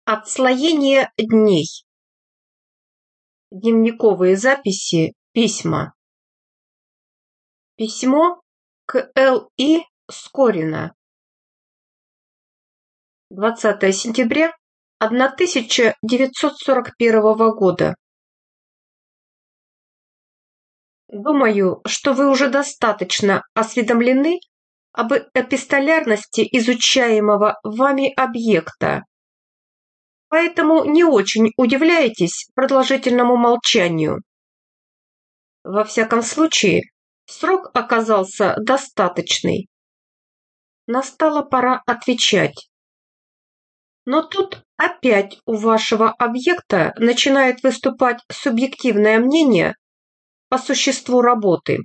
Отслоение дней. Дневниковые записи, письма. Письмо к Л.И. Скорина. 20 сентября 1941 года. Думаю, что вы уже достаточно осведомлены об эпистолярности изучаемого вами объекта. Поэтому не очень удивляйтесь продолжительному молчанию. Во всяком случае, срок оказался достаточный. Настала пора отвечать. Но тут опять у вашего объекта начинает выступать субъективное мнение по существу работы.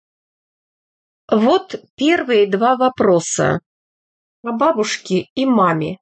Вот первые два вопроса о бабушке и маме.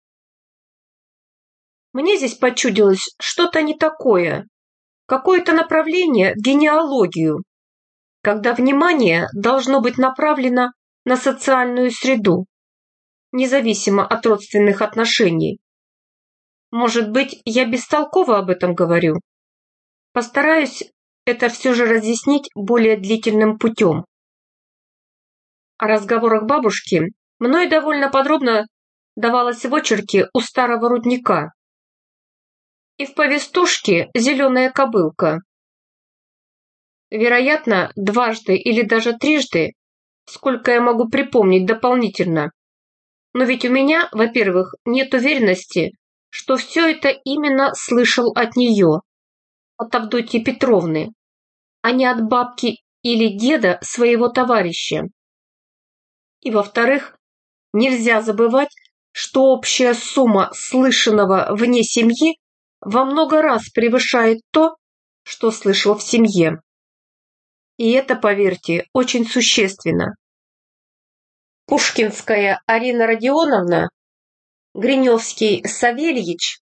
Мне здесь почудилось что-то не такое, какое-то направление в генеалогию, когда внимание должно быть направлено на социальную среду, независимо от родственных отношений. Может быть, я бестолково об этом говорю? Постараюсь это все же разъяснить более длительным путем. О разговорах бабушки мной довольно подробно давалось в очерке «У старого рудника» и в повестушке «Зеленая кобылка». Вероятно, дважды или даже трижды, сколько я могу припомнить дополнительно. Но ведь у меня, во-первых, нет уверенности, что все это именно слышал от нее, от Авдотьи Петровны, а не от бабки или деда своего товарища. И во-вторых, нельзя забывать, что общая сумма слышанного вне семьи во много раз превышает то, что слышал в семье. И это, поверьте, очень существенно. Пушкинская Арина Родионовна, Гриневский Савельич,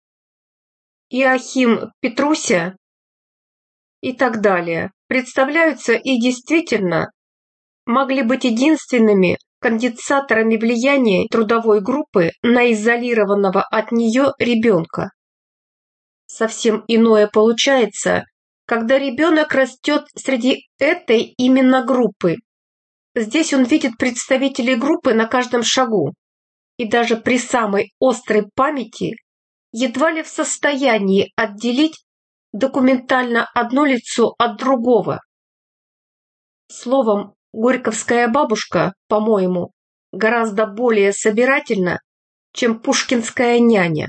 Иоахим Петруся и так далее представляются и действительно могли быть единственными конденсаторами влияния трудовой группы на изолированного от нее ребенка. Совсем иное получается, когда ребенок растет среди этой именно группы. Здесь он видит представителей группы на каждом шагу и даже при самой острой памяти едва ли в состоянии отделить документально одно лицо от другого. Словом, горьковская бабушка, по-моему, гораздо более собирательна, чем пушкинская няня.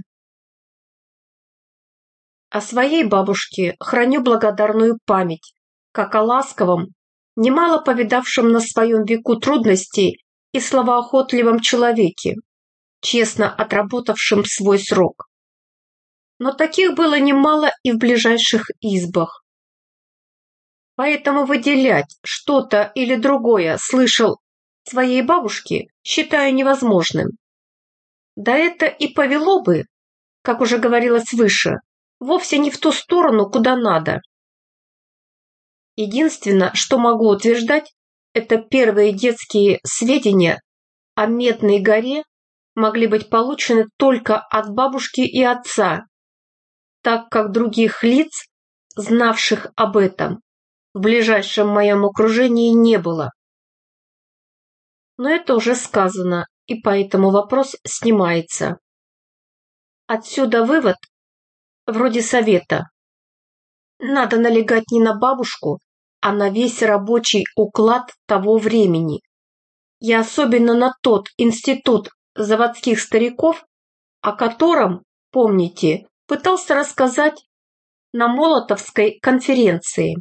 О своей бабушке храню благодарную память, как о ласковом, немало повидавшем на своем веку трудностей и словоохотливом человеке, честно отработавшем свой срок. Но таких было немало и в ближайших избах. Поэтому выделять что-то или другое слышал своей бабушке считаю невозможным. Да это и повело бы, как уже говорилось выше, вовсе не в ту сторону, куда надо. Единственное, что могу утверждать, это первые детские сведения о Медной горе могли быть получены только от бабушки и отца, так как других лиц, знавших об этом, в ближайшем моем окружении не было. Но это уже сказано, и поэтому вопрос снимается. Отсюда вывод, вроде совета. Надо налегать не на бабушку, а на весь рабочий уклад того времени. И особенно на тот институт заводских стариков, о котором, помните, пытался рассказать на Молотовской конференции.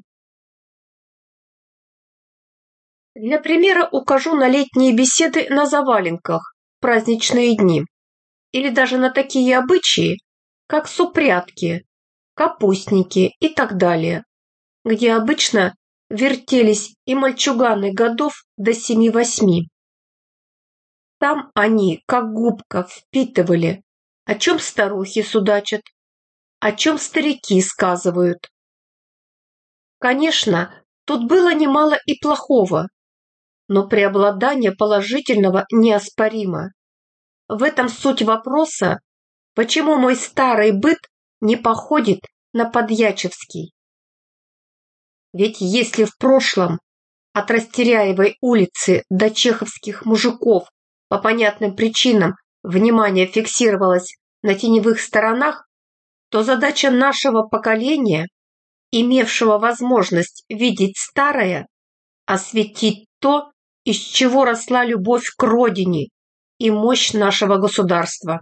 Для примера укажу на летние беседы на заваленках в праздничные дни, или даже на такие обычаи, как супрятки, капустники и так далее, где обычно вертелись и мальчуганы годов до 7-8. Там они, как губка, впитывали, о чем старухи судачат, о чем старики сказывают. Конечно, тут было немало и плохого, но преобладание положительного неоспоримо. В этом суть вопроса, Почему мой старый быт не походит на подьячевский? Ведь если в прошлом от Растеряевой улицы до чеховских мужиков по понятным причинам внимание фиксировалось на теневых сторонах, то задача нашего поколения, имевшего возможность видеть старое, осветить то, из чего росла любовь к родине и мощь нашего государства.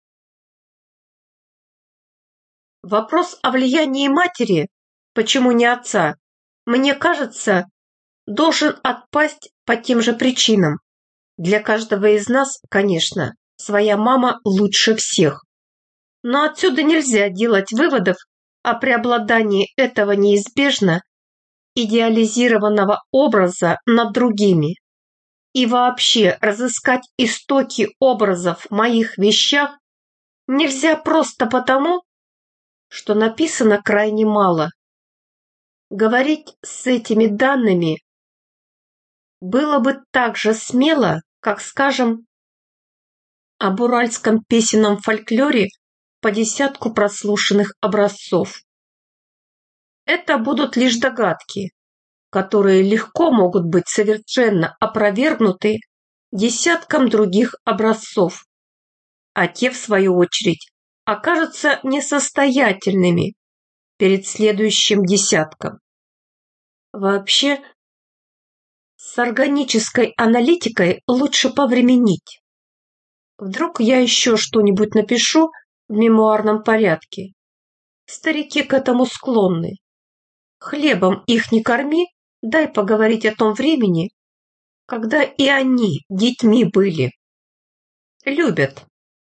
Вопрос о влиянии матери, почему не отца, мне кажется, должен отпасть по тем же причинам. Для каждого из нас, конечно, своя мама лучше всех. Но отсюда нельзя делать выводов о преобладании этого неизбежно идеализированного образа над другими. И вообще разыскать истоки образов в моих вещах нельзя просто потому, что написано крайне мало. Говорить с этими данными было бы так же смело, как, скажем, об уральском песенном фольклоре по десятку прослушанных образцов. Это будут лишь догадки, которые легко могут быть совершенно опровергнуты десятком других образцов, а те, в свою очередь, окажутся несостоятельными перед следующим десятком. Вообще, с органической аналитикой лучше повременить. Вдруг я еще что-нибудь напишу в мемуарном порядке. Старики к этому склонны. Хлебом их не корми, дай поговорить о том времени, когда и они детьми были. Любят.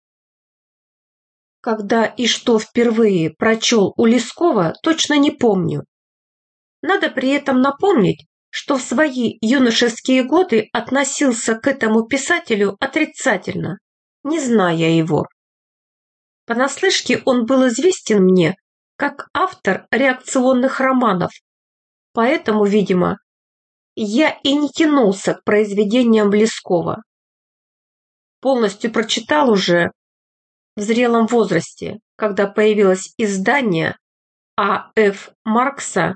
Когда и что впервые прочел у Лескова, точно не помню. Надо при этом напомнить, что в свои юношеские годы относился к этому писателю отрицательно, не зная его. Понаслышке он был известен мне как автор реакционных романов, поэтому, видимо, я и не тянулся к произведениям Лескова. Полностью прочитал уже в зрелом возрасте, когда появилось издание А.Ф. Маркса,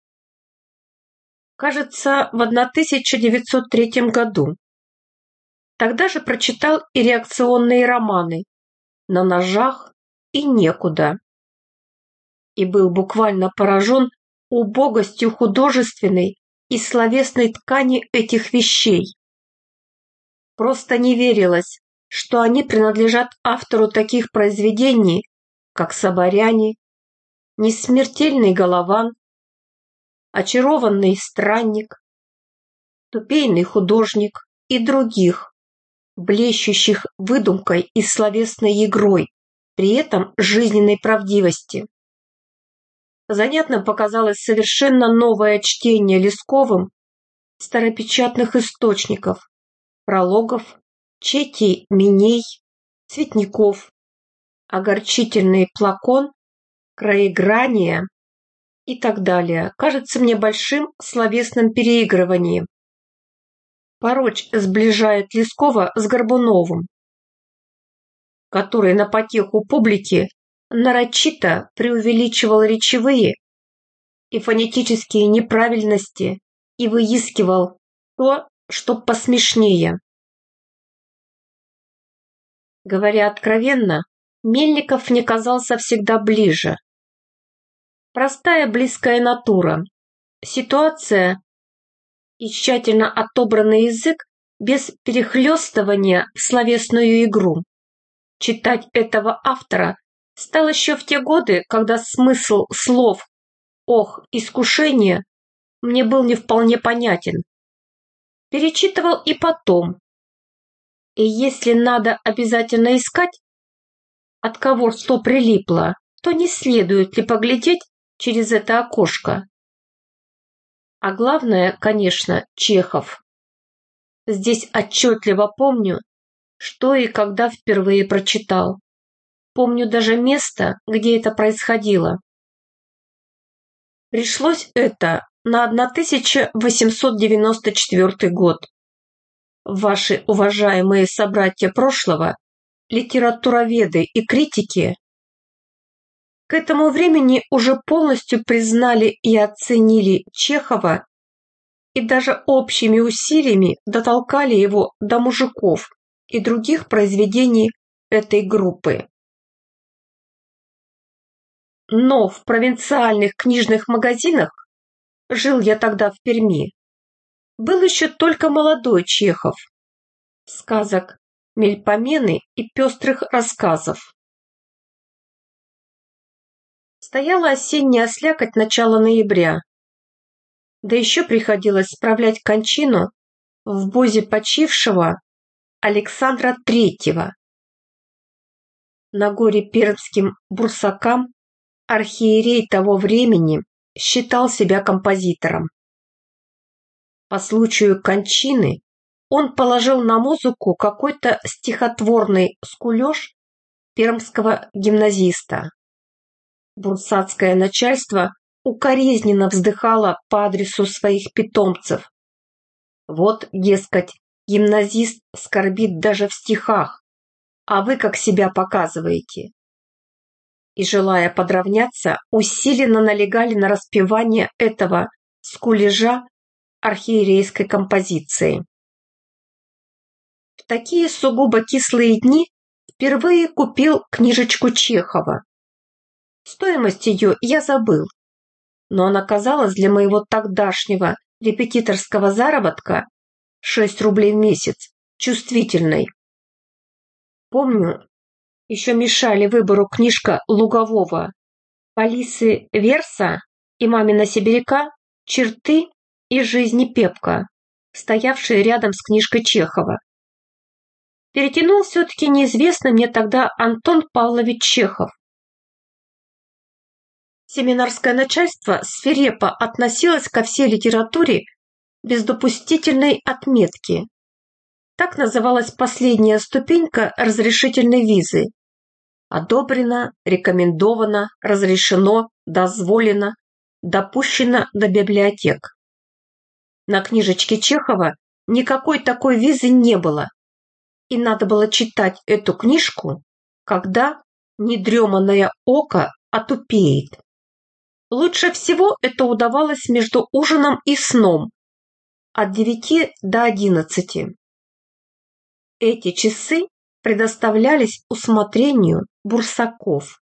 кажется, в 1903 году. Тогда же прочитал и реакционные романы «На ножах» и «Некуда». И был буквально поражен убогостью художественной и словесной ткани этих вещей. Просто не верилось, что они принадлежат автору таких произведений, как «Соборяне», «Несмертельный Голован», «Очарованный странник», «Тупейный художник» и других, блещущих выдумкой и словесной игрой, при этом жизненной правдивости. Занятным показалось совершенно новое чтение Лесковым старопечатных источников, прологов, четей Миней, цветников, огорчительный Плакон, краеграния и так далее, кажется мне большим словесным переигрыванием. Порочь сближает Лескова с Горбуновым, который на потеху публики нарочито преувеличивал речевые и фонетические неправильности и выискивал то, что посмешнее. Говоря откровенно, Мельников мне казался всегда ближе. Простая близкая натура, ситуация и тщательно отобранный язык без перехлёстывания в словесную игру. Читать этого автора стал еще в те годы, когда смысл слов «ох, искушение» мне был не вполне понятен. Перечитывал и потом. И если надо обязательно искать, от кого что прилипло, то не следует ли поглядеть через это окошко. А главное, конечно, Чехов. Здесь отчетливо помню, что и когда впервые прочитал. Помню даже место, где это происходило. Пришлось это на 1894 год. Ваши уважаемые собратья прошлого литературоведы и критики к этому времени уже полностью признали и оценили Чехова и даже общими усилиями дотолкали его до «Мужиков» и других произведений этой группы. Но в провинциальных книжных магазинах, жил я тогда в Перми, был еще только молодой Чехов, сказок, мельпомены и пестрых рассказов. Стояла осенняя слякоть начала ноября, да еще приходилось справлять кончину в бозе почившего Александра III. На горе пермским бурсакам архиерей того времени считал себя композитором. По случаю кончины он положил на музыку какой-то стихотворный скулёж пермского гимназиста. Бурсацкое начальство укоризненно вздыхало по адресу своих питомцев. Вот, дескать, гимназист скорбит даже в стихах, а вы как себя показываете. И, желая подравняться, усиленно налегали на распевание этого скулежа архиерейской композиции. В такие сугубо кислые дни впервые купил книжечку Чехова. Стоимость ее я забыл, но она казалась для моего тогдашнего репетиторского заработка 6 рублей в месяц чувствительной. Помню, еще мешали выбору книжка Лугового, Полисы Верса и мамина сибиряка «Черты из жизни Пепка», стоявшие рядом с книжкой Чехова. Перетянул все-таки неизвестный мне тогда Антон Павлович Чехов. Семинарское начальство свирепо относилось ко всей литературе без допустительной отметки. Так называлась последняя ступенька разрешительной визы. Одобрено, рекомендовано, разрешено, дозволено, допущено до библиотек. На книжечке Чехова никакой такой визы не было, и надо было читать эту книжку, когда недреманное око отупеет. Лучше всего это удавалось между ужином и сном, от 9 до 11. Эти часы предоставлялись усмотрению бурсаков.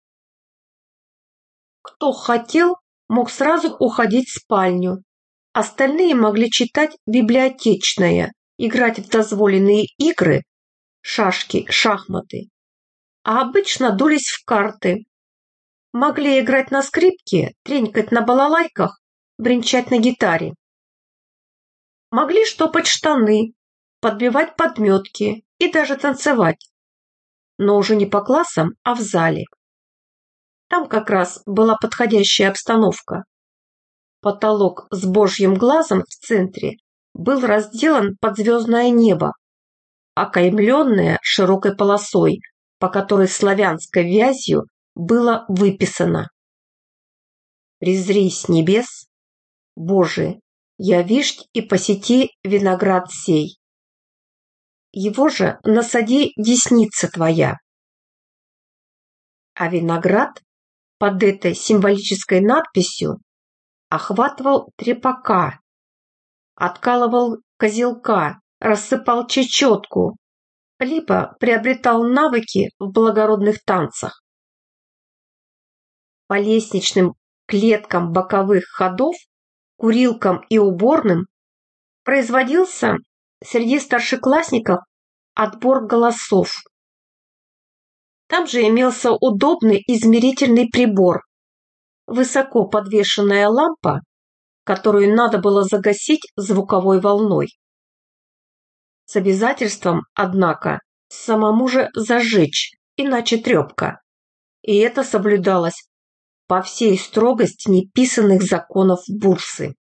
Кто хотел, мог сразу уходить в спальню. Остальные могли читать библиотечное, играть в дозволенные игры, шашки, шахматы, а обычно дулись в карты. Могли играть на скрипке, тренькать на балалайках, бренчать на гитаре. Могли штопать штаны, подбивать подметки и даже танцевать. Но уже не по классам, а в зале. Там как раз была подходящая обстановка. Потолок с божьим глазом в центре был разделан под звездное небо, окаймленное широкой полосой, по которой славянской вязью было выписано: «Презри с небес, Боже, явишь и посети виноград сей. Его же насади десница твоя». А виноград под этой символической надписью охватывал трепака, откалывал козелка, рассыпал чечетку, либо приобретал навыки в благородных танцах. По лестничным клеткам боковых ходов, курилкам и уборным производился среди старшеклассников отбор голосов. Там же имелся удобный измерительный прибор, высоко подвешенная лампа, которую надо было загасить звуковой волной. С обязательством, однако, самому же зажечь, иначе трепка. И это соблюдалось по всей строгости неписанных законов бурсы.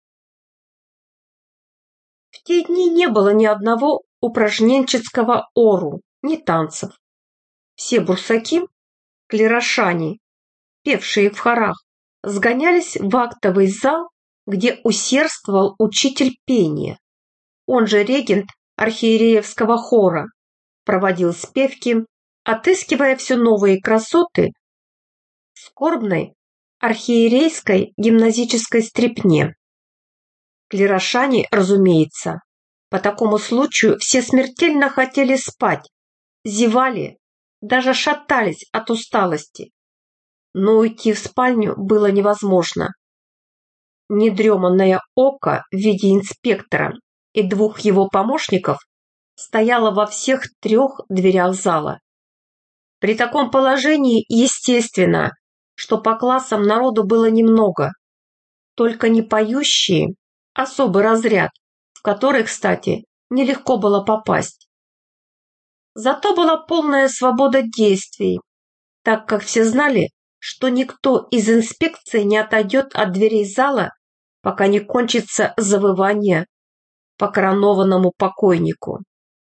В те дни не было ни одного упражненческого ору, ни танцев. Все бурсаки, клерошане, певшие в хорах, сгонялись в актовый зал, где усердствовал учитель пения, он же регент архиереевского хора, проводил спевки, отыскивая все новые красоты в скорбной архиерейской гимназической стрепне. Клерошане, разумеется, по такому случаю все смертельно хотели спать, зевали, даже шатались от усталости. Но уйти в спальню было невозможно. Недреманное око в виде инспектора и двух его помощников стояло во всех 3 дверях зала. При таком положении естественно, что по классам народу было немного, только не поющие, особый разряд, в который, кстати, нелегко было попасть. Зато была полная свобода действий, так как все знали, что никто из инспекции не отойдет от дверей зала, пока не кончится завывание по коронованному покойнику.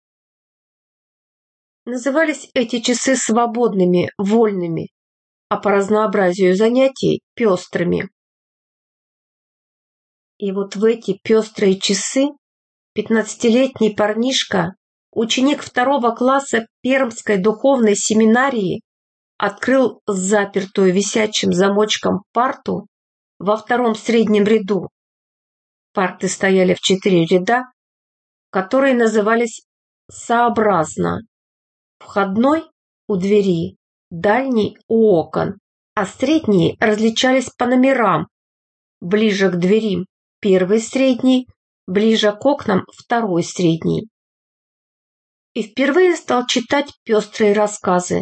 Назывались эти часы свободными, вольными, а по разнообразию занятий – пестрыми. И вот в эти пестрые часы 15-летний парнишка, ученик 2 класса Пермской духовной семинарии, открыл запертую висячим замочком парту во 2 среднем ряду. Парты стояли в 4 ряда, которые назывались сообразно: входной у двери, дальний у окон, а средние различались по номерам: ближе к двери 1 средний, ближе к окнам 2 средний. И впервые стал читать пестрые рассказы.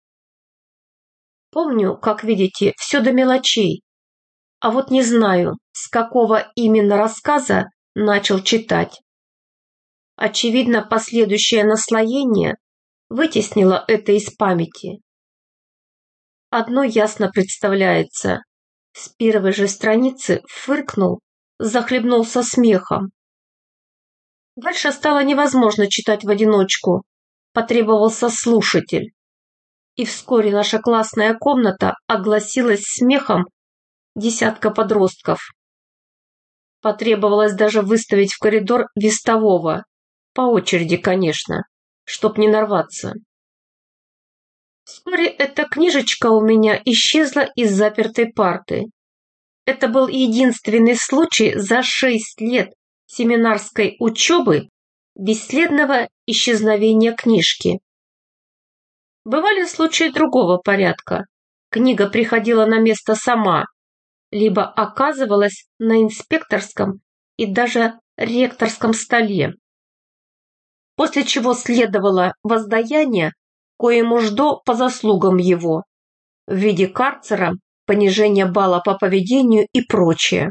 Помню, как видите, все до мелочей, а вот не знаю, с какого именно рассказа начал читать. Очевидно, последующее наслоение вытеснило это из памяти. Одно ясно представляется: с первой же страницы фыркнул, захлебнулся смехом. Дальше стало невозможно читать в одиночку, потребовался слушатель. И вскоре наша классная комната огласилась смехом десятка подростков. Потребовалось даже выставить в коридор вестового, по очереди, конечно, чтоб не нарваться. Вскоре эта книжечка у меня исчезла из запертой парты. Это был единственный случай за 6 лет семинарской учебы бесследного исчезновения книжки. Бывали случаи другого порядка. Книга приходила на место сама, либо оказывалась на инспекторском и даже ректорском столе, после чего следовало воздаяние коему-ждо по заслугам его в виде карцера, понижения балла по поведению и прочее.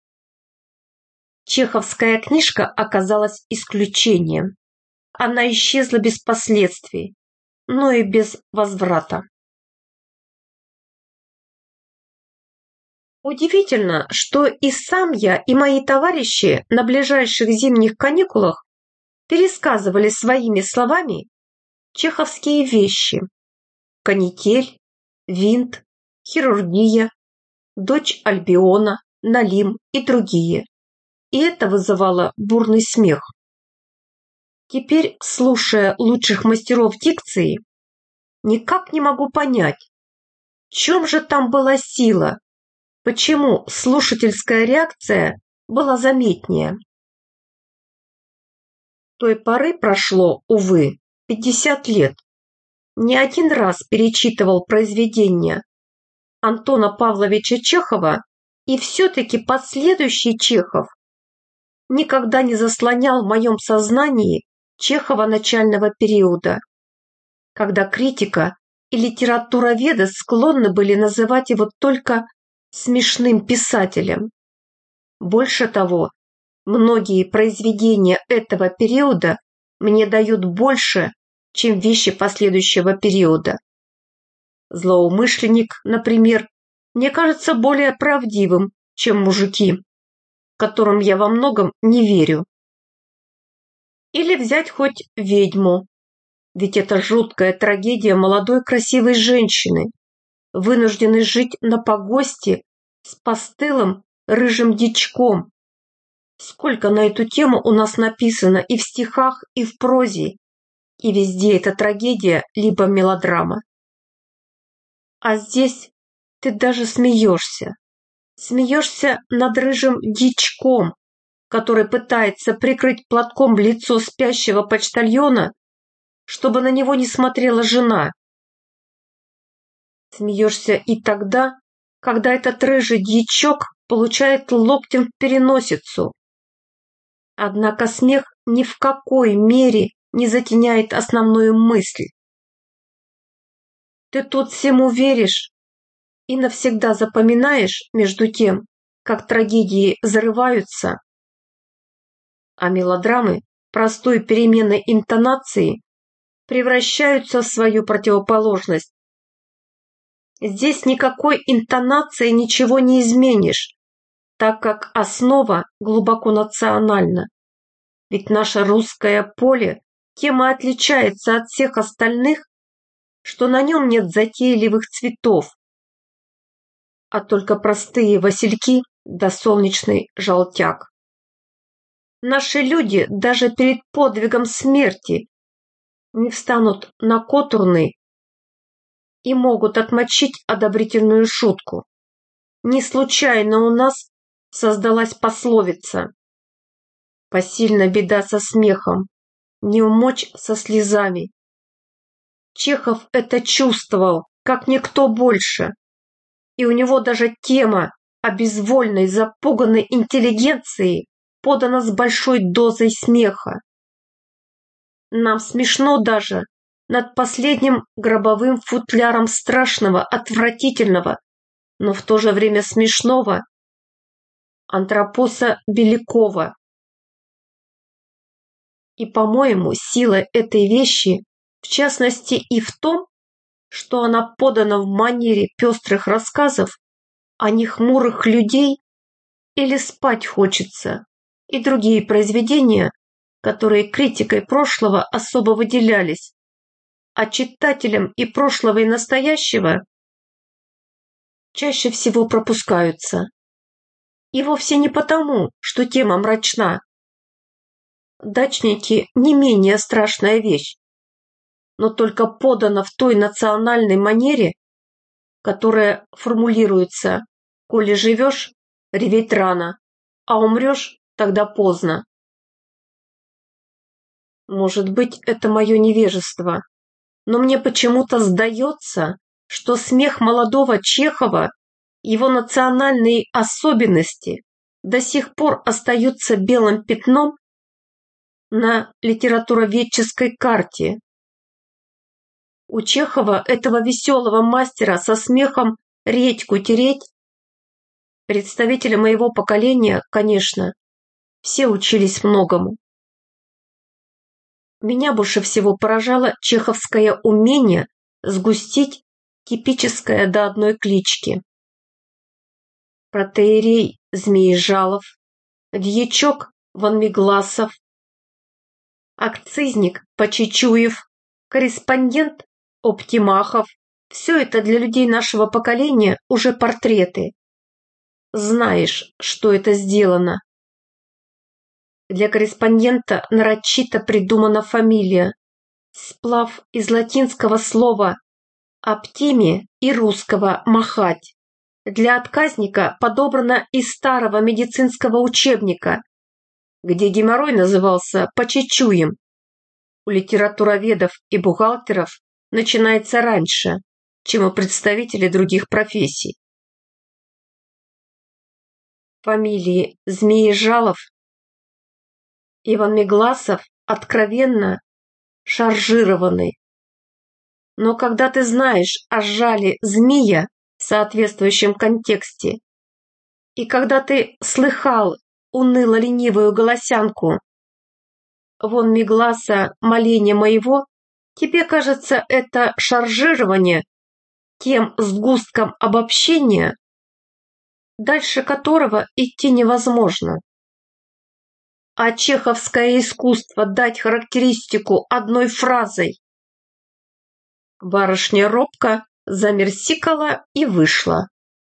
Чеховская книжка оказалась исключением. Она исчезла без последствий, но и без возврата. Удивительно, что и сам я, и мои товарищи на ближайших зимних каникулах пересказывали своими словами чеховские вещи: канитель, винт, хирургия, дочь Альбиона, Налим и другие. И это вызывало бурный смех. Теперь, слушая лучших мастеров дикции, никак не могу понять, в чем же там была сила, почему слушательская реакция была заметнее. С той поры прошло, увы, 50 лет. Не один раз перечитывал произведения Антона Павловича Чехова, и все-таки последующий Чехов никогда не заслонял в моем сознании Чехова начального периода, когда критика и литературоведы склонны были называть его только смешным писателем. Больше того, многие произведения этого периода мне дают больше, чем вещи последующего периода. «Злоумышленник», например, мне кажется более правдивым, чем «Мужики», которым я во многом не верю. Или взять хоть «Ведьму», ведь это жуткая трагедия молодой красивой женщины, вынужденной жить на погосте с постылым рыжим дичком. Сколько на эту тему у нас написано и в стихах, и в прозе, и везде это трагедия либо мелодрама. А здесь ты даже смеешься. Смеешься над рыжим дичком, который пытается прикрыть платком лицо спящего почтальона, чтобы на него не смотрела жена. Смеешься и тогда, когда этот рыжий дьячок получает локтем в переносицу. Однако смех ни в какой мере не затеняет основную мысль. Ты тут всему веришь и навсегда запоминаешь между тем, как трагедии взрываются, а мелодрамы простой переменной интонации превращаются в свою противоположность. Здесь никакой интонацией ничего не изменишь, так как основа глубоко национальна. Ведь наше русское поле тем и отличается от всех остальных, что на нем нет затейливых цветов, а только простые васильки да солнечный желтяк. Наши люди даже перед подвигом смерти не встанут на котурны и могут отмочить одобрительную шутку. Не случайно у нас создалась пословица: «Посильна беда со смехом, не умочь со слезами». Чехов это чувствовал, как никто больше, и у него даже тема о безвольной запуганной интеллигенции подана с большой дозой смеха. Нам смешно даже над последним гробовым футляром страшного, отвратительного, но в то же время смешного Антропоса Белякова. И, по-моему, сила этой вещи, в частности, и в том, что она подана в манере пестрых рассказов, а не хмурых людей или спать хочется, и другие произведения, которые критикой прошлого особо выделялись, а читателям и прошлого, и настоящего чаще всего пропускаются. И вовсе не потому, что тема мрачна. Дачники не менее страшная вещь, но только подана в той национальной манере, которая формулируется: «Коли живешь, реветь рано, а умрешь, тогда поздно». Может быть, это мое невежество, но мне почему-то сдается, что смех молодого Чехова, его национальные особенности до сих пор остаются белым пятном на литературоведческой карте. У Чехова, этого веселого мастера со смехом редьку тереть, представители моего поколения, конечно, все учились многому. Меня больше всего поражало чеховское умение сгустить типическое до одной клички. Протоиерей Змеежалов, дьячок Ванмегласов, акцизник Почечуев, корреспондент Оптимахов – все это для людей нашего поколения уже портреты. Знаешь, что это сделано. Для корреспондента нарочито придумана фамилия, сплав из латинского слова «оптими» и русского «махать». Для отказника подобрано из старого медицинского учебника, где геморрой назывался почечуем. У литературоведов и бухгалтеров начинается раньше, чем у представителей других профессий. Фамилии Змеежалов и Ванмегласов откровенно шаржированы. Но когда ты знаешь о жале змея в соответствующем контексте, и когда ты слыхал уныло-ленивую голосянку Ванмегласа «Моленья моего», тебе кажется это шаржирование тем сгустком обобщения, дальше которого идти невозможно. А чеховское искусство дать характеристику одной фразой. Барышня робко замерсикала и вышла.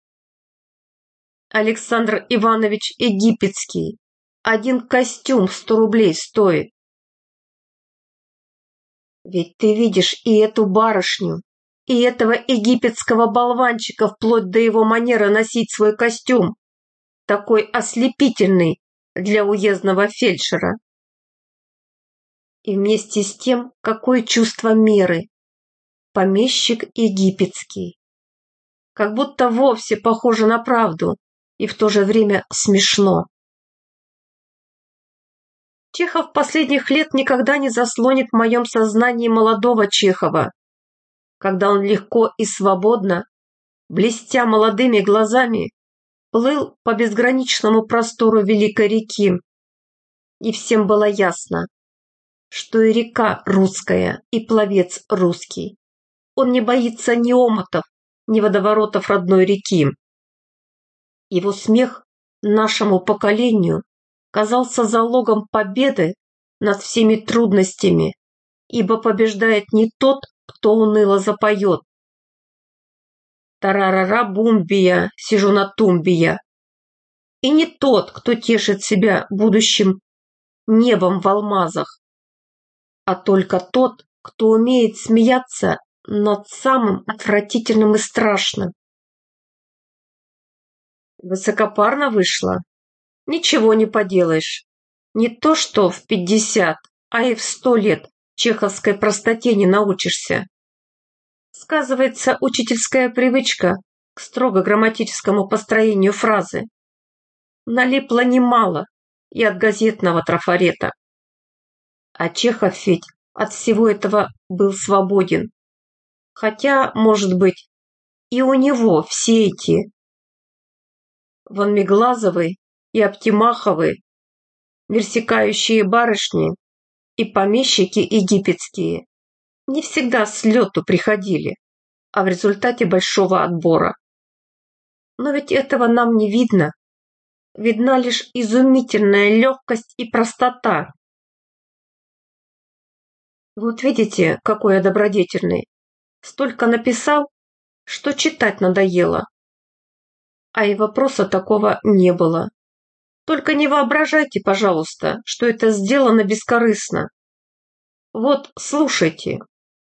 Александр Иванович Египетский. Один костюм 100 рублей стоит. Ведь ты видишь и эту барышню, и этого египетского болванчика вплоть до его манеры носить свой костюм, такой ослепительный для уездного фельдшера. И вместе с тем, какое чувство меры. Помещик египетский. Как будто вовсе похоже на правду и в то же время смешно. Чехов последних лет никогда не заслонит в моем сознании молодого Чехова, когда он легко и свободно, блестя молодыми глазами, плыл по безграничному простору великой реки. И всем было ясно, что и река русская, и пловец русский. Он не боится ни омутов, ни водоворотов родной реки. Его смех нашему поколению казался залогом победы над всеми трудностями, ибо побеждает не тот, кто уныло запоет. Тарарара-бумбия, сижу на тумбия. И не тот, кто тешит себя будущим небом в алмазах, а только тот, кто умеет смеяться над самым отвратительным и страшным. Высокопарно вышло. Ничего не поделаешь. Не то что в 50, а и в 100 лет чеховской простоте не научишься. Сказывается учительская привычка к строго грамматическому построению фразы. Налипло немало и от газетного трафарета. А Чехов ведь от всего этого был свободен. Хотя, может быть, и у него все эти Ван Меглазовы и Аптимаховы, версекающие барышни и помещики египетские не всегда с лету приходили, а в результате большого отбора. Но ведь этого нам не видно. Видна лишь изумительная легкость и простота. Вот видите, какой я добродетельный. Столько написал, что читать надоело. А и вопроса такого не было. Только не воображайте, пожалуйста, что это сделано бескорыстно. Вот, слушайте.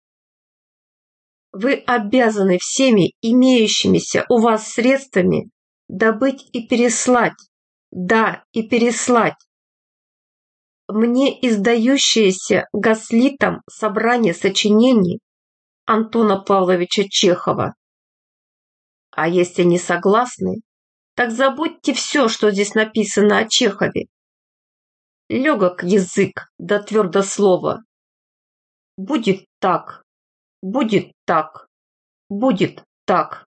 Вы обязаны всеми имеющимися у вас средствами добыть и переслать. Да, и переслать. Мне издающееся Гослитом собрание сочинений Антона Павловича Чехова. А если не согласны, так забудьте все, что здесь написано о Чехове. Легок язык, да твердо слово. Будет так, будет так, будет так.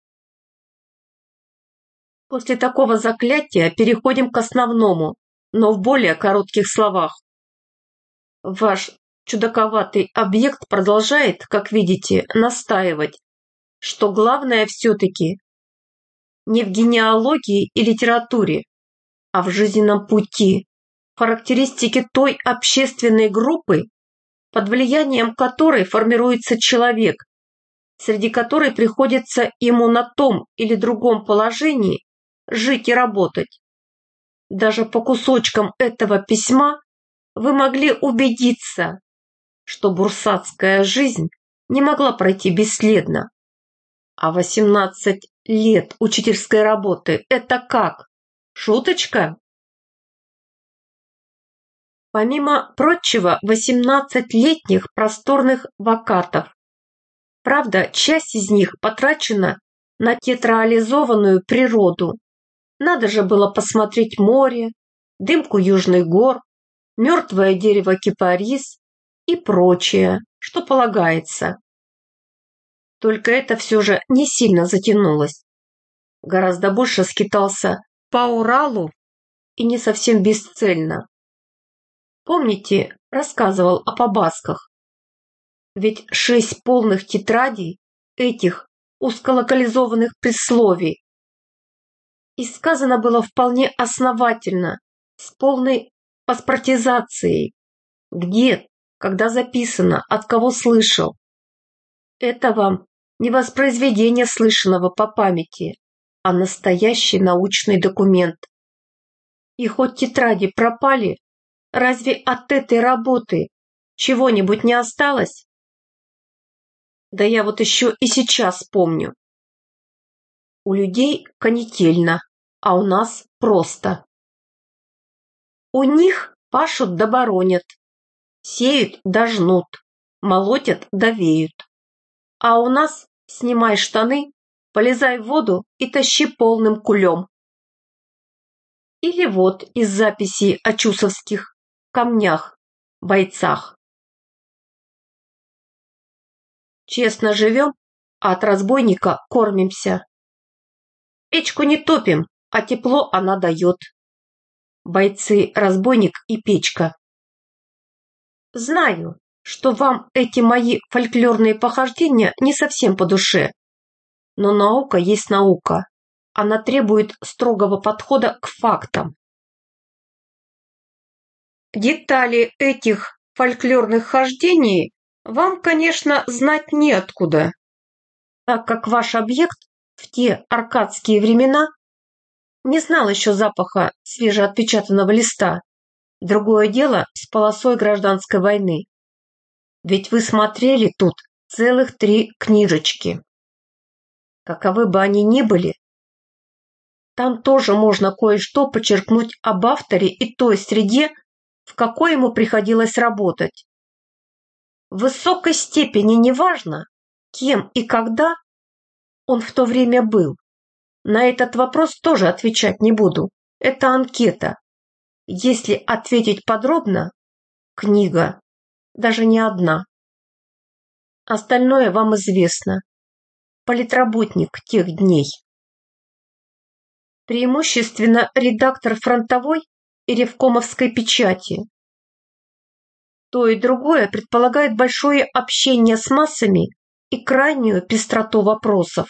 После такого заклятия переходим к основному, но в более коротких словах. Ваш чудаковатый объект продолжает, как видите, настаивать, что главное все-таки не в генеалогии и литературе, а в жизненном пути, в характеристике той общественной группы, под влиянием которой формируется человек, среди которой приходится ему на том или другом положении жить и работать. Даже по кусочкам этого письма вы могли убедиться, что бурсатская жизнь не могла пройти бесследно. А 18 лет учительской работы – это как? Шуточка? Помимо прочего, 18-летних просторных вакатов. Правда, часть из них потрачена на театрализованную природу. Надо же было посмотреть море, дымку южных гор, мертвое дерево кипарис и прочее, что полагается. Только это все же не сильно затянулось. Гораздо больше скитался по Уралу и не совсем бесцельно. Помните, рассказывал о побасках? Ведь 6 полных тетрадей этих узколокализованных предсловий. И сказано было вполне основательно, с полной паспортизацией. Где, когда записано, от кого слышал. Это вам не воспроизведение слышанного по памяти, а настоящий научный документ. И хоть тетради пропали, разве от этой работы Чего-нибудь не осталось? Да я вот еще и сейчас помню. У людей канительно, а у нас просто. У них пашут да боронят, сеют да жнут, молотят да веют. А у нас снимай штаны, полезай в воду и тащи полным кулем. Или вот из записей о чусовских камнях, бойцах. Честно живем, а от разбойника кормимся. Печку не топим, а тепло она дает. Бойцы, разбойник и печка. Знаю, что вам эти мои фольклорные похождения не совсем по душе, но наука есть наука. Она требует строгого подхода к фактам. Детали этих фольклорных хождений вам, конечно, знать неоткуда, так как ваш объект в те аркадские времена не знал еще запаха свежеотпечатанного листа. Другое дело с полосой гражданской войны. Ведь вы смотрели тут целых 3 книжечки. Каковы бы они ни были, там тоже можно кое-что подчеркнуть об авторе и той среде, в какой ему приходилось работать. В высокой степени неважно, кем и когда он в то время был. На этот вопрос тоже отвечать не буду. Это анкета. Если ответить подробно, книга, даже не одна. Остальное вам известно. Политработник тех дней. Преимущественно редактор фронтовой и ревкомовской печати. То и другое предполагает большое общение с массами и крайнюю пестроту вопросов.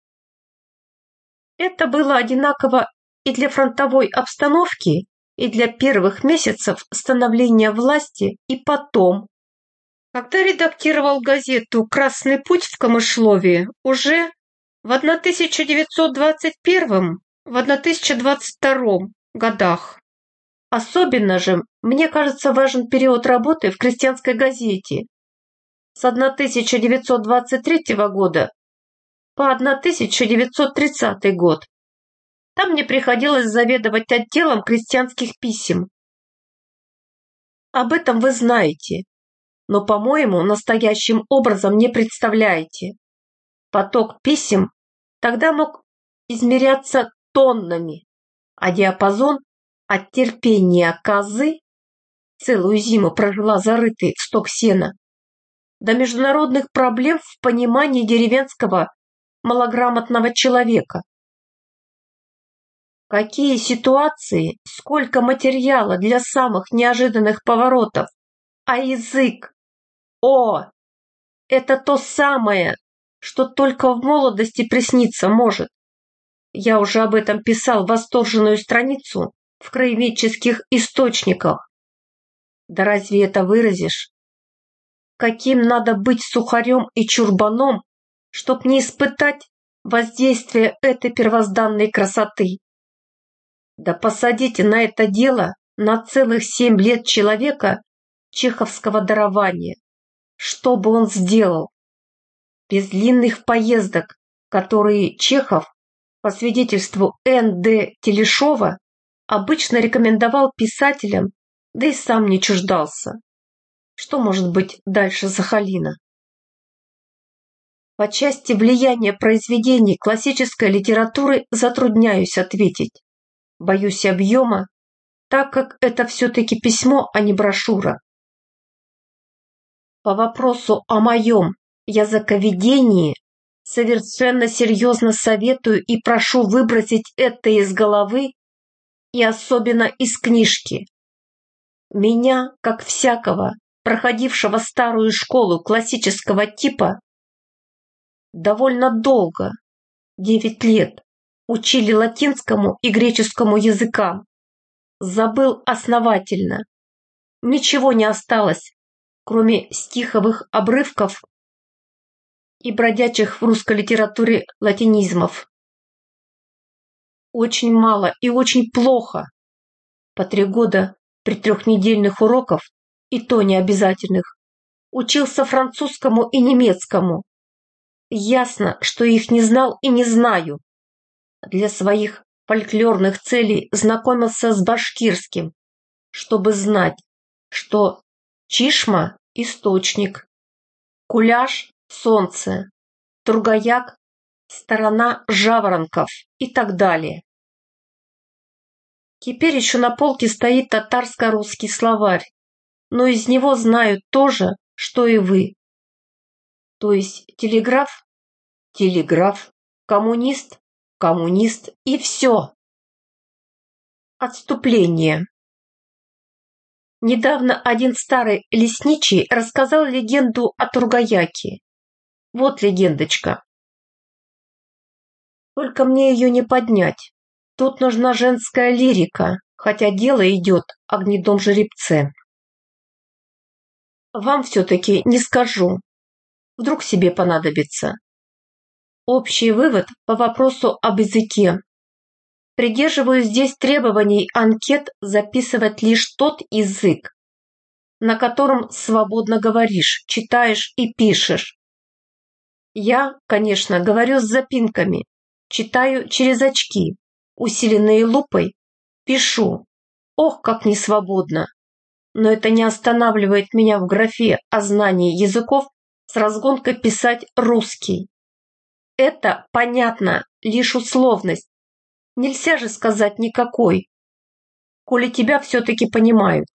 Это было одинаково и для фронтовой обстановки, и для первых месяцев становления власти, и потом. Когда редактировал газету «Красный путь» в Камышлове уже в 1921 в 1022 годах. Особенно же, мне кажется, важен период работы в крестьянской газете с 1923 года по 1930 год. Там мне приходилось заведовать отделом крестьянских писем. Об этом вы знаете, но, по-моему, настоящим образом не представляете. Поток писем тогда мог измеряться тоннами, а диапазон от терпения козы, целую зиму прожила зарытой в сток сена, до международных проблем в понимании деревенского малограмотного человека. Какие ситуации, сколько материала для самых неожиданных поворотов, а язык, это то самое, что только в молодости присниться может. Я уже об этом писал восторженную страницу в краеведческих источниках. Да разве это выразишь? Каким надо быть сухарем и чурбаном, чтоб не испытать воздействие этой первозданной красоты? Да посадите на это дело на целых 7 лет человека чеховского дарования. Что бы он сделал? Без длинных поездок, которые Чехов, по свидетельству Н.Д. Телешова, обычно рекомендовал писателям, да и сам не чуждался. Что может быть дальше Сахалина? По части влияния произведений классической литературы затрудняюсь ответить. Боюсь объема, так как это все-таки письмо, а не брошюра. По вопросу о моем языковедении совершенно серьезно советую и прошу выбросить это из головы и особенно из книжки. Меня, как всякого, проходившего старую школу классического типа, довольно долго, 9 лет, учили латинскому и греческому языкам. Забыл основательно. Ничего не осталось, кроме стиховых обрывков и бродячих в русской литературе латинизмов. Очень мало и очень плохо. По 3 года при 3-недельных уроках и то необязательных, учился французскому и немецкому. Ясно, что их не знал и не знаю. Для своих фольклорных целей знакомился с башкирским, чтобы знать, что Чишма – источник, Куляш – солнце, Тургаяк – сторона жаворонков и так далее. Теперь еще на полке стоит татарско-русский словарь, но из него знаю то же, что и вы. То есть телеграф – телеграф, коммунист – коммунист и все. Отступление. Недавно один старый лесничий рассказал легенду о Тургаяке. Вот легендочка. Только мне ее не поднять. Тут нужна женская лирика, хотя дело идет о гнедом жеребце. Вам все-таки не скажу. Вдруг себе понадобится. Общий вывод по вопросу об языке. Придерживаюсь здесь требований анкет записывать лишь тот язык, на котором свободно говоришь, читаешь и пишешь. Я, конечно, говорю с запинками, читаю через очки, усиленные лупой, пишу. Ох, как несвободно! Но это не останавливает меня в графе о знании языков с разгонкой писать русский. Это, понятно, лишь условность. Нельзя же сказать никакой, коли тебя все-таки понимают.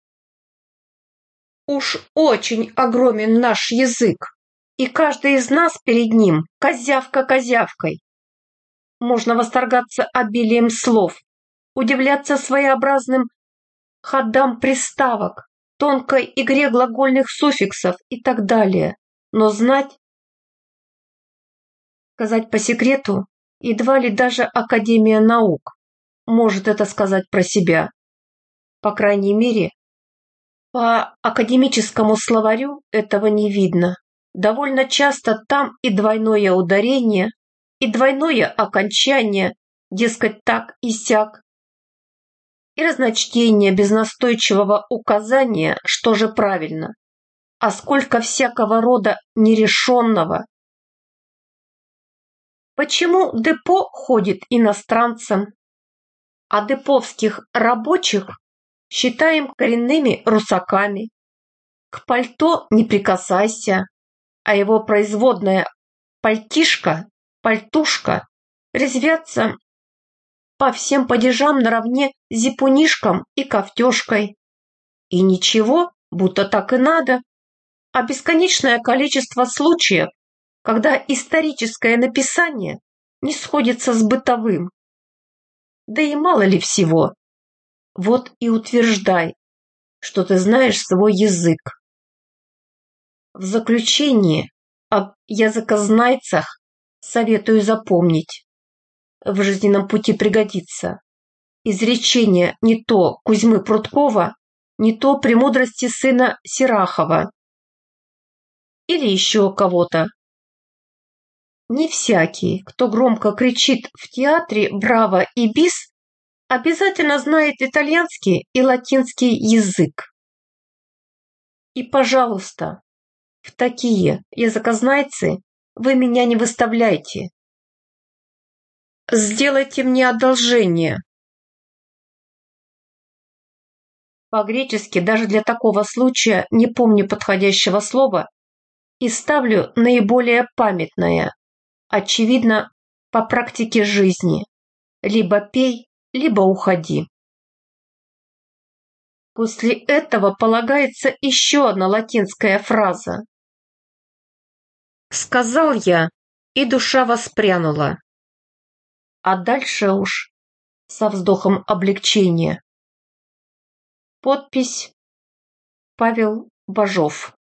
Уж очень огромен наш язык, и каждый из нас перед ним козявка козявкой. Можно восторгаться обилием слов, удивляться своеобразным ходам приставок, тонкой игре глагольных суффиксов и так далее. Но знать, сказать по секрету, едва ли даже Академия наук может это сказать про себя. По крайней мере, по академическому словарю этого не видно. Довольно часто там и двойное ударение, и двойное окончание, дескать, так и сяк, и разночтение без настойчивого указания, что же правильно, а сколько всякого рода нерешенного. Почему депо ходит иностранцам, а деповских рабочих считаем коренными русаками? К пальто не прикасайся, а его производная пальтишка, пальтушка резвятся по всем падежам наравне с зипунишком и кофтёшкой. И ничего, будто так и надо, а бесконечное количество случаев, когда историческое написание не сходится с бытовым. Да и мало ли всего. Вот и утверждай, что ты знаешь свой язык. В заключение об языкознайцах советую запомнить. В жизненном пути пригодится. Изречение не то Кузьмы Прудкова, не то премудрости сына Сирахова. Или еще кого-то. Не всякий, кто громко кричит в театре «Браво» и «Бис», обязательно знает итальянский и латинский язык. И, пожалуйста, в такие языкознайцы вы меня не выставляйте. Сделайте мне одолжение. По-гречески даже для такого случая не помню подходящего слова и ставлю наиболее памятное, очевидно, по практике жизни. Либо пей, либо уходи. После этого полагается еще одна латинская фраза. Сказал я, и душа воспрянула. А дальше уж со вздохом облегчения. Подпись Павел Бажов.